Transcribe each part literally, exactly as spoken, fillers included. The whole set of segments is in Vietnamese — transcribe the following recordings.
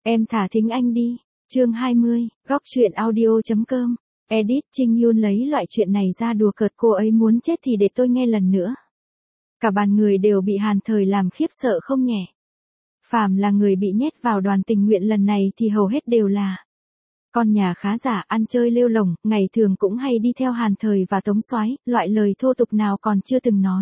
Em thả thính anh đi. Chương hai mươi, góc truyện audio.com. Edit Trinh Yun lấy loại chuyện này ra đùa cợt, cô ấy muốn chết thì để tôi nghe lần nữa. Cả bàn người đều bị Hàn Thời làm khiếp sợ không nhẹ. Phàm là người bị nhét vào đoàn tình nguyện lần này thì hầu hết đều là con nhà khá giả, ăn chơi lêu lổng, ngày thường cũng hay đi theo Hàn Thời và Tống Soái, loại lời thô tục nào còn chưa từng nói.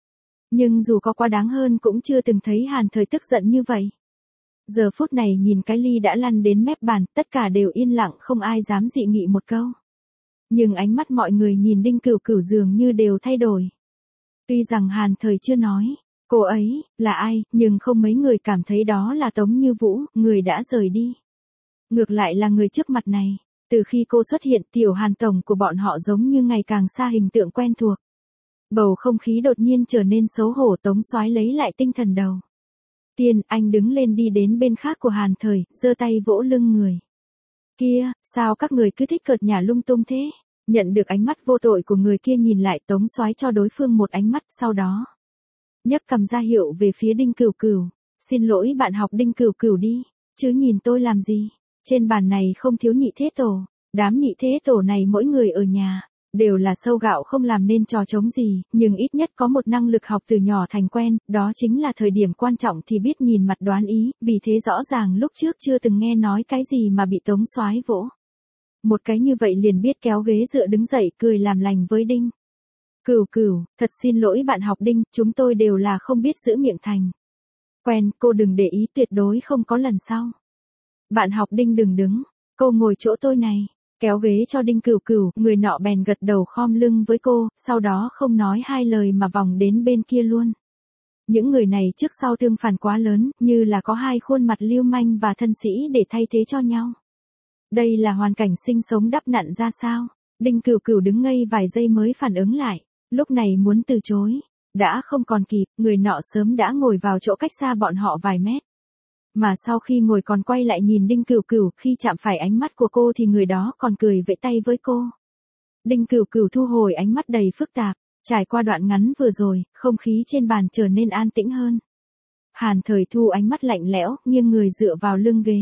Nhưng dù có quá đáng hơn cũng chưa từng thấy Hàn Thời tức giận như vậy. Giờ phút này nhìn cái ly đã lăn đến mép bàn, tất cả đều yên lặng, không ai dám dị nghị một câu. Nhưng ánh mắt mọi người nhìn Đinh Cửu Cửu dường như đều thay đổi. Tuy rằng Hàn Thời chưa nói cô ấy là ai, nhưng không mấy người cảm thấy đó là Tống Như Vũ, người đã rời đi. Ngược lại là người trước mặt này, từ khi cô xuất hiện, tiểu Hàn tổng của bọn họ giống như ngày càng xa hình tượng quen thuộc. Bầu không khí đột nhiên trở nên xấu hổ. Tống Soái lấy lại tinh thần đầu tiên, anh đứng lên đi đến bên khác của Hàn Thời, giơ tay vỗ lưng người kia. Sao các người cứ thích cợt nhả lung tung thế? Nhận được ánh mắt vô tội của người kia nhìn lại, Tống Soái cho đối phương một ánh mắt, sau đó nhấc cầm ra hiệu về phía Đinh Cửu Cửu. Xin lỗi bạn học Đinh Cửu Cửu đi, chứ nhìn tôi làm gì? Trên bàn này không thiếu nhị thế tổ, đám nhị thế tổ này mỗi người ở nhà đều là sâu gạo không làm nên trò trống gì, nhưng ít nhất có một năng lực học từ nhỏ thành quen, đó chính là thời điểm quan trọng thì biết nhìn mặt đoán ý, vì thế rõ ràng lúc trước chưa từng nghe nói cái gì mà bị Tống Soái vỗ một cái như vậy liền biết kéo ghế dựa đứng dậy, cười làm lành với Đinh Cửu Cửu. Thật xin lỗi bạn học Đinh, chúng tôi đều là không biết giữ miệng thành quen, cô đừng để ý, tuyệt đối không có lần sau. Bạn học Đinh đừng đứng, cô ngồi chỗ tôi này. Kéo ghế cho Đinh Cửu Cửu, người nọ bèn gật đầu khom lưng với cô, sau đó không nói hai lời mà vòng đến bên kia luôn. Những người này trước sau tương phản quá lớn, như là có hai khuôn mặt lưu manh và thân sĩ để thay thế cho nhau. Đây là hoàn cảnh sinh sống đắp nặn ra sao? Đinh Cửu Cửu đứng ngây vài giây mới phản ứng lại, lúc này muốn từ chối đã không còn kịp, người nọ sớm đã ngồi vào chỗ cách xa bọn họ vài mét. Mà sau khi ngồi còn quay lại nhìn Đinh Cửu Cửu, khi chạm phải ánh mắt của cô thì người đó còn cười vẫy tay với cô. Đinh Cửu Cửu thu hồi ánh mắt đầy phức tạp, trải qua đoạn ngắn vừa rồi, không khí trên bàn trở nên an tĩnh hơn. Hàn Thời thu ánh mắt lạnh lẽo, nghiêng người dựa vào lưng ghế.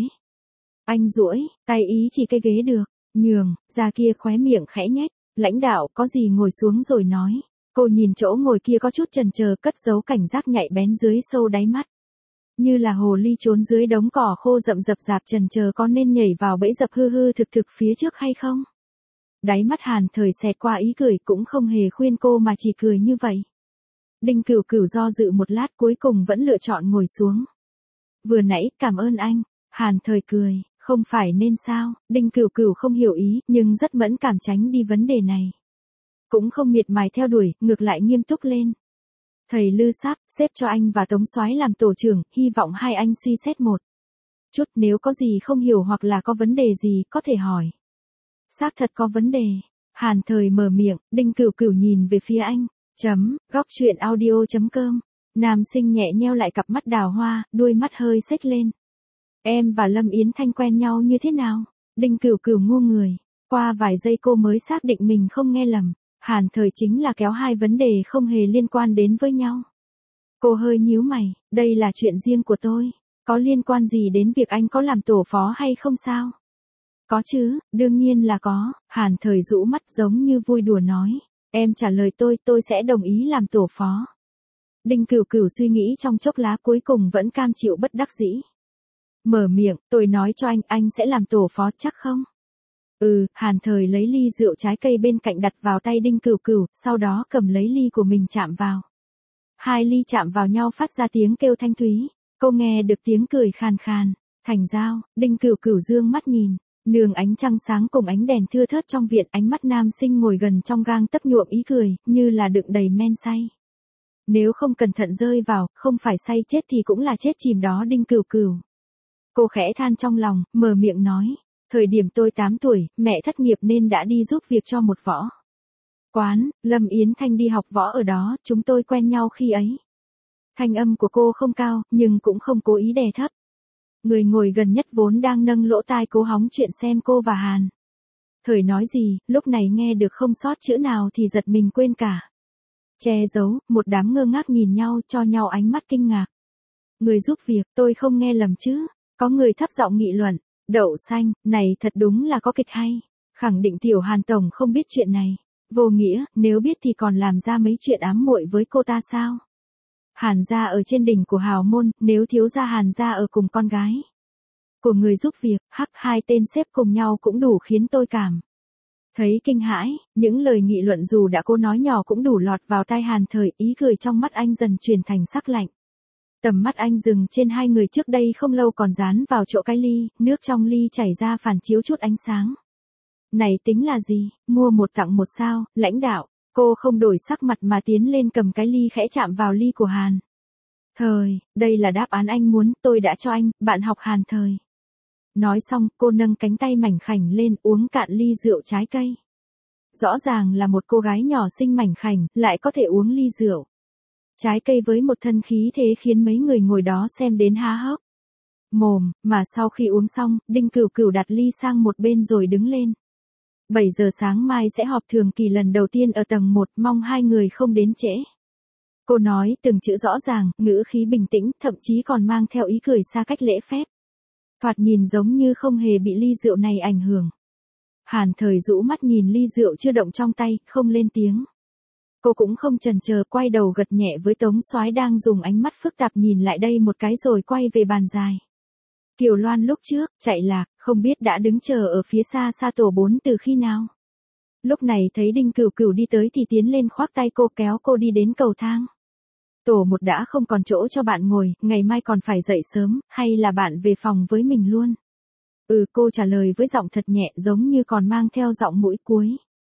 Anh duỗi tay ý chỉ cái ghế được, nhường, ra kia khóe miệng khẽ nhếch, lãnh đạo có gì ngồi xuống rồi nói. Cô nhìn chỗ ngồi kia có chút chần chờ, cất giấu cảnh giác nhạy bén dưới sâu đáy mắt. Như là hồ ly trốn dưới đống cỏ khô rậm rập rạp, chần chờ có nên nhảy vào bẫy dập hư hư thực thực phía trước hay không. Đáy mắt Hàn Thời xẹt qua ý cười, cũng không hề khuyên cô mà chỉ cười như vậy. Đinh Cửu Cửu do dự một lát, cuối cùng vẫn lựa chọn ngồi xuống. Vừa nãy, cảm ơn anh. Hàn Thời cười, không phải nên sao? Đinh Cửu Cửu không hiểu ý, nhưng rất mẫn cảm tránh đi vấn đề này. Cũng không miệt mài theo đuổi, ngược lại nghiêm túc lên. Thầy Lư Sáp, xếp cho anh và Tống Soái làm tổ trưởng, hy vọng hai anh suy xét một chút, nếu có gì không hiểu hoặc là có vấn đề gì, có thể hỏi. Xác thật có vấn đề. Hàn Thời mở miệng, Đinh Cửu Cửu nhìn về phía anh. Chấm, góc truyện audio.com. Nam sinh nhẹ nheo lại cặp mắt đào hoa, đuôi mắt hơi xếch lên. Em và Lâm Yến Thanh quen nhau như thế nào? Đinh Cửu Cửu ngu người. Qua vài giây cô mới xác định mình không nghe lầm. Hàn Thời chính là kéo hai vấn đề không hề liên quan đến với nhau. Cô hơi nhíu mày, đây là chuyện riêng của tôi, có liên quan gì đến việc anh có làm tổ phó hay không sao? Có chứ, đương nhiên là có. Hàn Thời rũ mắt giống như vui đùa nói, em trả lời tôi, tôi sẽ đồng ý làm tổ phó. Đinh Cửu Cửu suy nghĩ trong chốc lát, cuối cùng vẫn cam chịu bất đắc dĩ. Mở miệng, tôi nói cho anh, anh sẽ làm tổ phó chắc không? Ừ. Hàn Thời lấy ly rượu trái cây bên cạnh đặt vào tay Đinh Cửu Cửu, sau đó cầm lấy ly của mình chạm vào. Hai ly chạm vào nhau phát ra tiếng kêu thanh thúy, cô nghe được tiếng cười khàn khàn. Thành giao. Đinh Cửu Cửu dương mắt nhìn, nương ánh trăng sáng cùng ánh đèn thưa thớt trong viện, ánh mắt nam sinh ngồi gần trong gang tấc nhuộm ý cười, như là đựng đầy men say. Nếu không cẩn thận rơi vào, không phải say chết thì cũng là chết chìm đó Đinh Cửu Cửu. Cô khẽ than trong lòng, mở miệng nói. Thời điểm tôi tám tuổi, mẹ thất nghiệp nên đã đi giúp việc cho một võ quán, Lâm Yến Thanh đi học võ ở đó, chúng tôi quen nhau khi ấy. Thanh âm của cô không cao, nhưng cũng không cố ý đè thấp. Người ngồi gần nhất vốn đang nâng lỗ tai cố hóng chuyện xem cô và Hàn Thời nói gì, lúc này nghe được không sót chữ nào thì giật mình quên cả che giấu, một đám ngơ ngác nhìn nhau, cho nhau ánh mắt kinh ngạc. Người giúp việc, tôi không nghe lầm chứ? Có người thấp giọng nghị luận, đậu xanh, này thật đúng là có kịch hay. Khẳng định tiểu Hàn tổng không biết chuyện này. Vô nghĩa, nếu biết thì còn làm ra mấy chuyện ám muội với cô ta sao? Hàn gia ở trên đỉnh của hào môn, nếu thiếu gia Hàn gia ở cùng con gái của người giúp việc, hắc hai tên xếp cùng nhau cũng đủ khiến tôi cảm thấy kinh hãi. Những lời nghị luận dù đã cố nói nhỏ cũng đủ lọt vào tai Hàn Thời, ý cười trong mắt anh dần chuyển thành sắc lạnh. Tầm mắt anh dừng trên hai người trước đây không lâu còn dán vào chỗ cái ly, nước trong ly chảy ra phản chiếu chút ánh sáng. Này tính là gì, mua một tặng một sao, lãnh đạo. Cô không đổi sắc mặt mà tiến lên cầm cái ly khẽ chạm vào ly của Hàn Thời, đây là đáp án anh muốn, tôi đã cho anh, bạn học Hàn Thời. Nói xong, cô nâng cánh tay mảnh khảnh lên uống cạn ly rượu trái cây. Rõ ràng là một cô gái nhỏ xinh mảnh khảnh, lại có thể uống ly rượu trái cây với một thân khí thế khiến mấy người ngồi đó xem đến há hốc mồm, mà sau khi uống xong, Đinh Cửu Cửu đặt ly sang một bên rồi đứng lên. bảy giờ sáng mai sẽ họp thường kỳ lần đầu tiên ở tầng một, mong hai người không đến trễ. Cô nói từng chữ rõ ràng, ngữ khí bình tĩnh, thậm chí còn mang theo ý cười xa cách lễ phép. Thoạt nhìn giống như không hề bị ly rượu này ảnh hưởng. Hàn Thời rũ mắt nhìn ly rượu chưa động trong tay, không lên tiếng. Cô cũng không chần chờ, quay đầu gật nhẹ với Tống Soái đang dùng ánh mắt phức tạp nhìn lại đây một cái rồi quay về bàn dài. Kiều Loan lúc trước, chạy lạc, không biết đã đứng chờ ở phía xa xa tổ bốn từ khi nào. Lúc này thấy Đinh Cửu Cửu đi tới thì tiến lên khoác tay cô kéo cô đi đến cầu thang. Tổ một đã không còn chỗ cho bạn ngồi, ngày mai còn phải dậy sớm, hay là bạn về phòng với mình luôn? Ừ, cô trả lời với giọng thật nhẹ giống như còn mang theo giọng mũi cuối.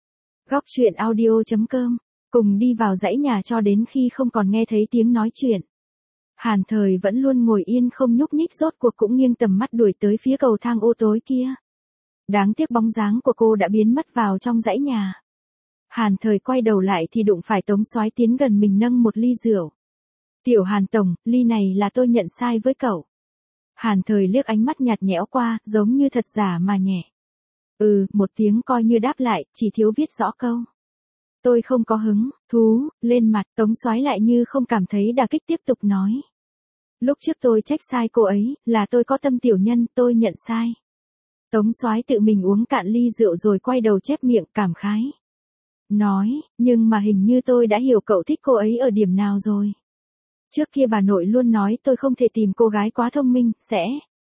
Góc truyện audio chấm com, cùng đi vào dãy nhà cho đến khi không còn nghe thấy tiếng nói chuyện. Hàn Thời vẫn luôn ngồi yên không nhúc nhích, rốt cuộc cũng nghiêng tầm mắt đuổi tới phía cầu thang ô tối kia. Đáng tiếc bóng dáng của cô đã biến mất vào trong dãy nhà. Hàn Thời quay đầu lại thì đụng phải Tống Soái tiến gần mình nâng một ly rượu. Tiểu Hàn tổng, ly này là tôi nhận sai với cậu. Hàn Thời liếc ánh mắt nhạt nhẽo qua, giống như thật giả mà nhẹ. Ừ, một tiếng coi như đáp lại, chỉ thiếu viết rõ câu. Tôi không có hứng, thú, lên mặt. Tống Soái lại như không cảm thấy đả kích tiếp tục nói. Lúc trước tôi trách sai cô ấy, là tôi có tâm tiểu nhân, tôi nhận sai. Tống Soái tự mình uống cạn ly rượu rồi quay đầu chép miệng cảm khái. Nói, nhưng mà hình như tôi đã hiểu cậu thích cô ấy ở điểm nào rồi. Trước kia bà nội luôn nói tôi không thể tìm cô gái quá thông minh, sẽ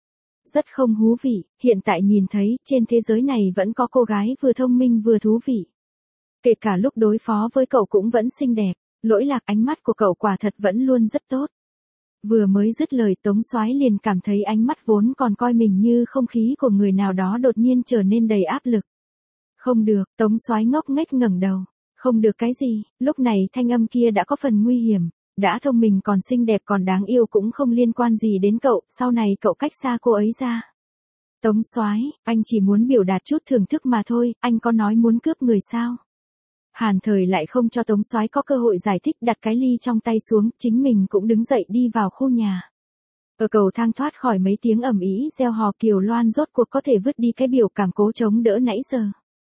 rất không thú vị, hiện tại nhìn thấy trên thế giới này vẫn có cô gái vừa thông minh vừa thú vị. Kể cả lúc đối phó với cậu cũng vẫn xinh đẹp, lỗi lạc ánh mắt của cậu quả thật vẫn luôn rất tốt. Vừa mới dứt lời Tống Soái liền cảm thấy ánh mắt vốn còn coi mình như không khí của người nào đó đột nhiên trở nên đầy áp lực. Không được, Tống Soái ngốc nghếch ngẩng đầu. Không được cái gì, lúc này thanh âm kia đã có phần nguy hiểm. Đã thông minh còn xinh đẹp còn đáng yêu cũng không liên quan gì đến cậu, sau này cậu cách xa cô ấy ra. Tống Soái, anh chỉ muốn biểu đạt chút thưởng thức mà thôi, anh có nói muốn cướp người sao? Hàn Thời lại không cho Tống Soái có cơ hội giải thích, đặt cái ly trong tay xuống, chính mình cũng đứng dậy đi vào khu nhà. Ở cầu thang thoát khỏi mấy tiếng ầm ĩ reo hò, Kiều Loan rốt cuộc có thể vứt đi cái biểu cảm cố chống đỡ nãy giờ.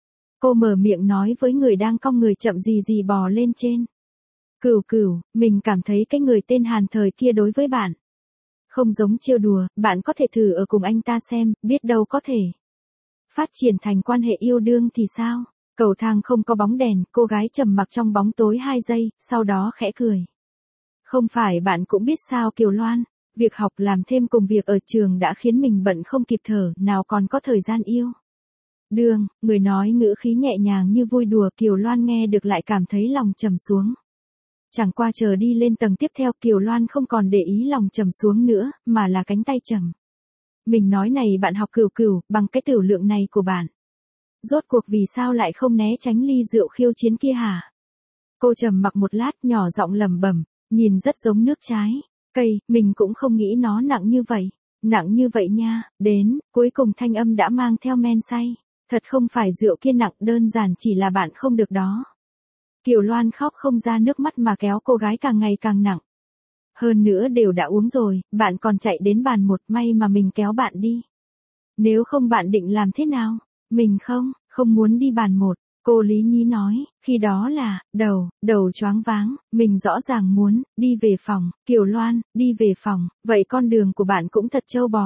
Cô mở miệng nói với người đang cong người chậm gì gì bò lên trên. Cửu Cửu, mình cảm thấy cái người tên Hàn Thời kia đối với bạn không giống trêu đùa, bạn có thể thử ở cùng anh ta xem, biết đâu có thể phát triển thành quan hệ yêu đương thì sao? Cầu thang không có bóng đèn, cô gái trầm mặc trong bóng tối hai giây, sau đó khẽ cười. Không phải bạn cũng biết sao Kiều Loan, việc học làm thêm cùng việc ở trường đã khiến mình bận không kịp thở, nào còn có thời gian yêu đương. Người nói ngữ khí nhẹ nhàng như vui đùa, Kiều Loan nghe được lại cảm thấy lòng trầm xuống. Chẳng qua chờ đi lên tầng tiếp theo, Kiều Loan không còn để ý lòng trầm xuống nữa, mà là cánh tay trầm. Mình nói này bạn học Cửu Cửu, bằng cái tiểu lượng này của bạn, rốt cuộc vì sao lại không né tránh ly rượu khiêu chiến kia hả? Cô trầm mặc một lát, nhỏ giọng lẩm bẩm, nhìn rất giống nước trái cây, mình cũng không nghĩ nó nặng như vậy. Nặng như vậy nha, đến, cuối cùng thanh âm đã mang theo men say. Thật không phải rượu kia nặng, đơn giản chỉ là bạn không được đó. Kiều Loan khóc không ra nước mắt mà kéo cô gái càng ngày càng nặng. Hơn nữa đều đã uống rồi, bạn còn chạy đến bàn một, may mà mình kéo bạn đi. Nếu không bạn định làm thế nào? Mình không, không muốn đi bàn một. Cô Lý Nhí nói, khi đó là, đầu, đầu choáng váng, mình rõ ràng muốn, đi về phòng. Kiều Loan, đi về phòng, vậy con đường của bạn cũng thật trâu bò.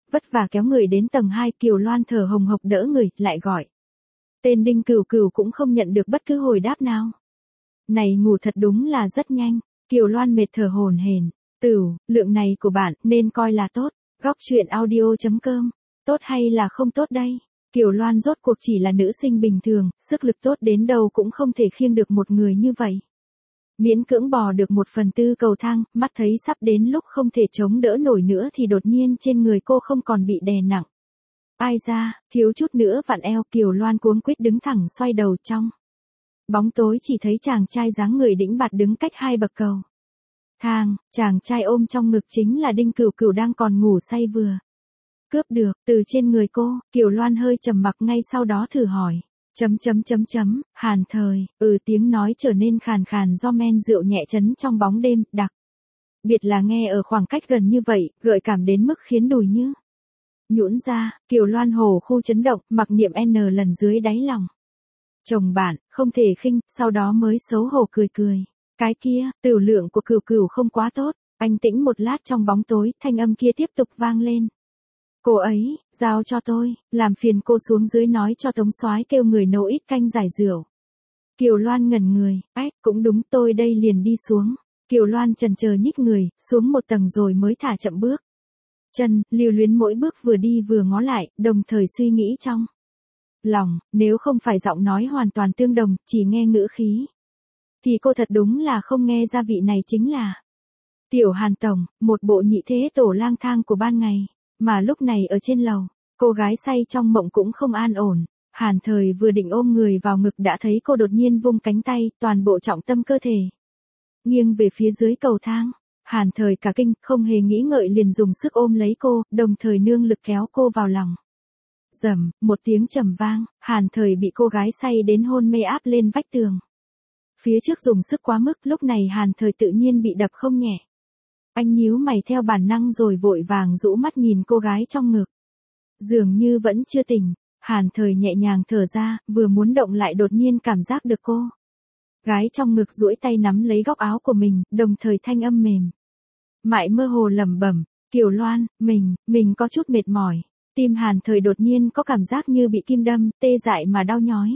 vất vả kéo người đến tầng hai, Kiều Loan thở hồng hộc đỡ người, lại gọi. Tên Đinh Cửu Cửu cũng không nhận được bất cứ hồi đáp nào. Này ngủ thật đúng là rất nhanh, Kiều Loan mệt thở hổn hển. Tửu, lượng này của bạn nên coi là tốt. Góc truyện audio chấm com. Tốt hay là không tốt đây? Kiều Loan rốt cuộc chỉ là nữ sinh bình thường, sức lực tốt đến đâu cũng không thể khiêng được một người như vậy. Miễn cưỡng bò được một phần tư cầu thang, mắt thấy sắp đến lúc không thể chống đỡ nổi nữa thì đột nhiên trên người cô không còn bị đè nặng. Ai ra, thiếu chút nữa vặn eo, Kiều Loan cuống quýt đứng thẳng xoay đầu trong. Bóng tối chỉ thấy chàng trai dáng người đĩnh bạt đứng cách hai bậc cầu thang, chàng trai ôm trong ngực chính là Đinh Cửu Cửu đang còn ngủ say vừa. Cướp được, từ trên người cô, Kiều Loan hơi trầm mặc ngay sau đó thử hỏi. Chấm chấm chấm chấm, Hàn Thời, ừ tiếng nói trở nên khàn khàn do men rượu nhẹ chấn trong bóng đêm, đặc biệt là nghe ở khoảng cách gần như vậy, gợi cảm đến mức khiến đùi như nhũn ra, Kiều Loan hổ khu chấn động, mặc niệm N lần dưới đáy lòng. Chồng bạn, không thể khinh, sau đó mới xấu hổ cười cười. Cái kia, tửu lượng của Cửu Cửu không quá tốt, anh tĩnh một lát trong bóng tối, thanh âm kia tiếp tục vang lên. Cô ấy, giao cho tôi, làm phiền cô xuống dưới nói cho Tống Soái kêu người nấu ít canh giải rượu. Kiều Loan ngẩn người, ách, cũng đúng tôi đây liền đi xuống. Kiều Loan chần chờ nhích người, xuống một tầng rồi mới thả chậm bước. Chân, lưu luyến mỗi bước vừa đi vừa ngó lại, đồng thời suy nghĩ trong lòng, nếu không phải giọng nói hoàn toàn tương đồng, chỉ nghe ngữ khí. Thì cô thật đúng là không nghe ra vị này chính là Tiểu Hàn Tổng, một bộ nhị thế tổ lang thang của ban ngày. Mà lúc này ở trên lầu, cô gái say trong mộng cũng không an ổn. Hàn Thời vừa định ôm người vào ngực đã thấy cô đột nhiên vung cánh tay, toàn bộ trọng tâm cơ thể nghiêng về phía dưới cầu thang. Hàn Thời cả kinh, không hề nghĩ ngợi liền dùng sức ôm lấy cô, đồng thời nương lực kéo cô vào lòng. Rầm, một tiếng trầm vang, Hàn Thời bị cô gái say đến hôn mê áp lên vách tường. Phía trước dùng sức quá mức, lúc này Hàn Thời tự nhiên bị đập không nhẹ. Anh nhíu mày theo bản năng rồi vội vàng rũ mắt nhìn cô gái trong ngực. Dường như vẫn chưa tỉnh, Hàn Thời nhẹ nhàng thở ra, vừa muốn động lại đột nhiên cảm giác được cô gái trong ngực duỗi tay nắm lấy góc áo của mình, đồng thời thanh âm mềm mại mơ hồ lẩm bẩm, Kiều Loan, mình, mình có chút mệt mỏi. Tim Hàn Thời đột nhiên có cảm giác như bị kim đâm, tê dại mà đau nhói.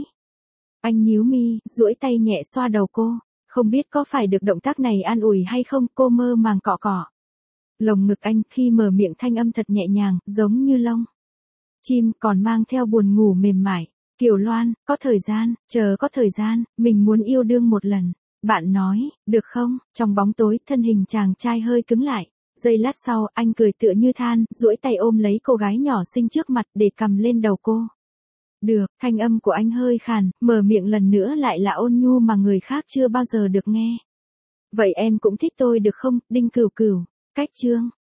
Anh nhíu mi, duỗi tay nhẹ xoa đầu cô. Không biết có phải được động tác này an ủi hay không, cô mơ màng cọ cọ lồng ngực anh, khi mở miệng thanh âm thật nhẹ nhàng, giống như lông chim, còn mang theo buồn ngủ mềm mại. Kiều Loan, có thời gian, chờ có thời gian, mình muốn yêu đương một lần. Bạn nói, được không? Trong bóng tối, thân hình chàng trai hơi cứng lại. Giây lát sau, anh cười tựa như than, duỗi tay ôm lấy cô gái nhỏ xinh trước mặt để cầm lên đầu cô. Được, thanh âm của anh hơi khàn, mở miệng lần nữa lại là ôn nhu mà người khác chưa bao giờ được nghe. Vậy em cũng thích tôi được không, Đinh Cửu Cửu? Cách chương